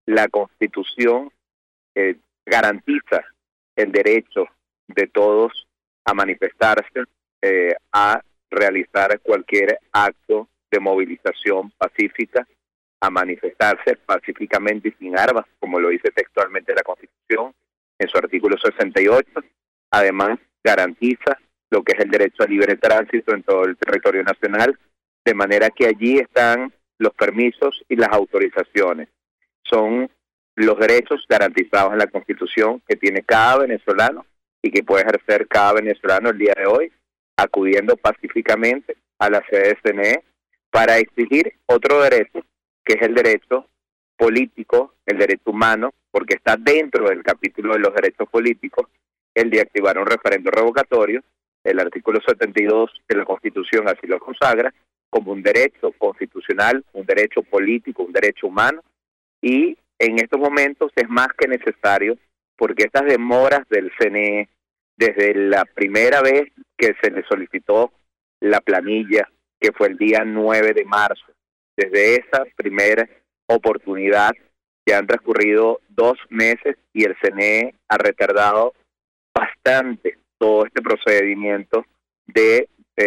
la Constitución garantiza el derecho de todos a manifestarse, a realizar cualquier acto de movilización pacífica, a manifestarse pacíficamente y sin armas, como lo dice textualmente la Constitución en su artículo 68. Además, garantiza lo que es el derecho a libre tránsito en todo el territorio nacional, de manera que allí están los permisos y las autorizaciones. Son los derechos garantizados en la Constitución que tiene cada venezolano y que puede ejercer cada venezolano el día de hoy, acudiendo pacíficamente a la sede de CNE para exigir otro derecho, que es el derecho político, el derecho humano, porque está dentro del capítulo de los derechos políticos, el de activar un referendo revocatorio. El artículo 72 de la Constitución así lo consagra como un derecho constitucional, un derecho político, un derecho humano, y en estos momentos es más que necesario, porque estas demoras del CNE, desde la primera vez que se le solicitó la planilla, que fue el día 9 de marzo, desde esa primera oportunidad ya han transcurrido 2 meses y el CNE ha retardado bastante todo este procedimiento de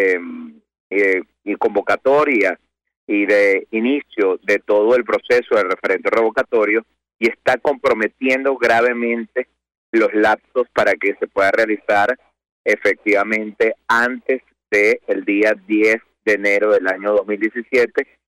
y convocatoria y de inicio de todo el proceso del referendo revocatorio, y está comprometiendo gravemente los lapsos para que se pueda realizar efectivamente antes del día 10 de enero del año 2017,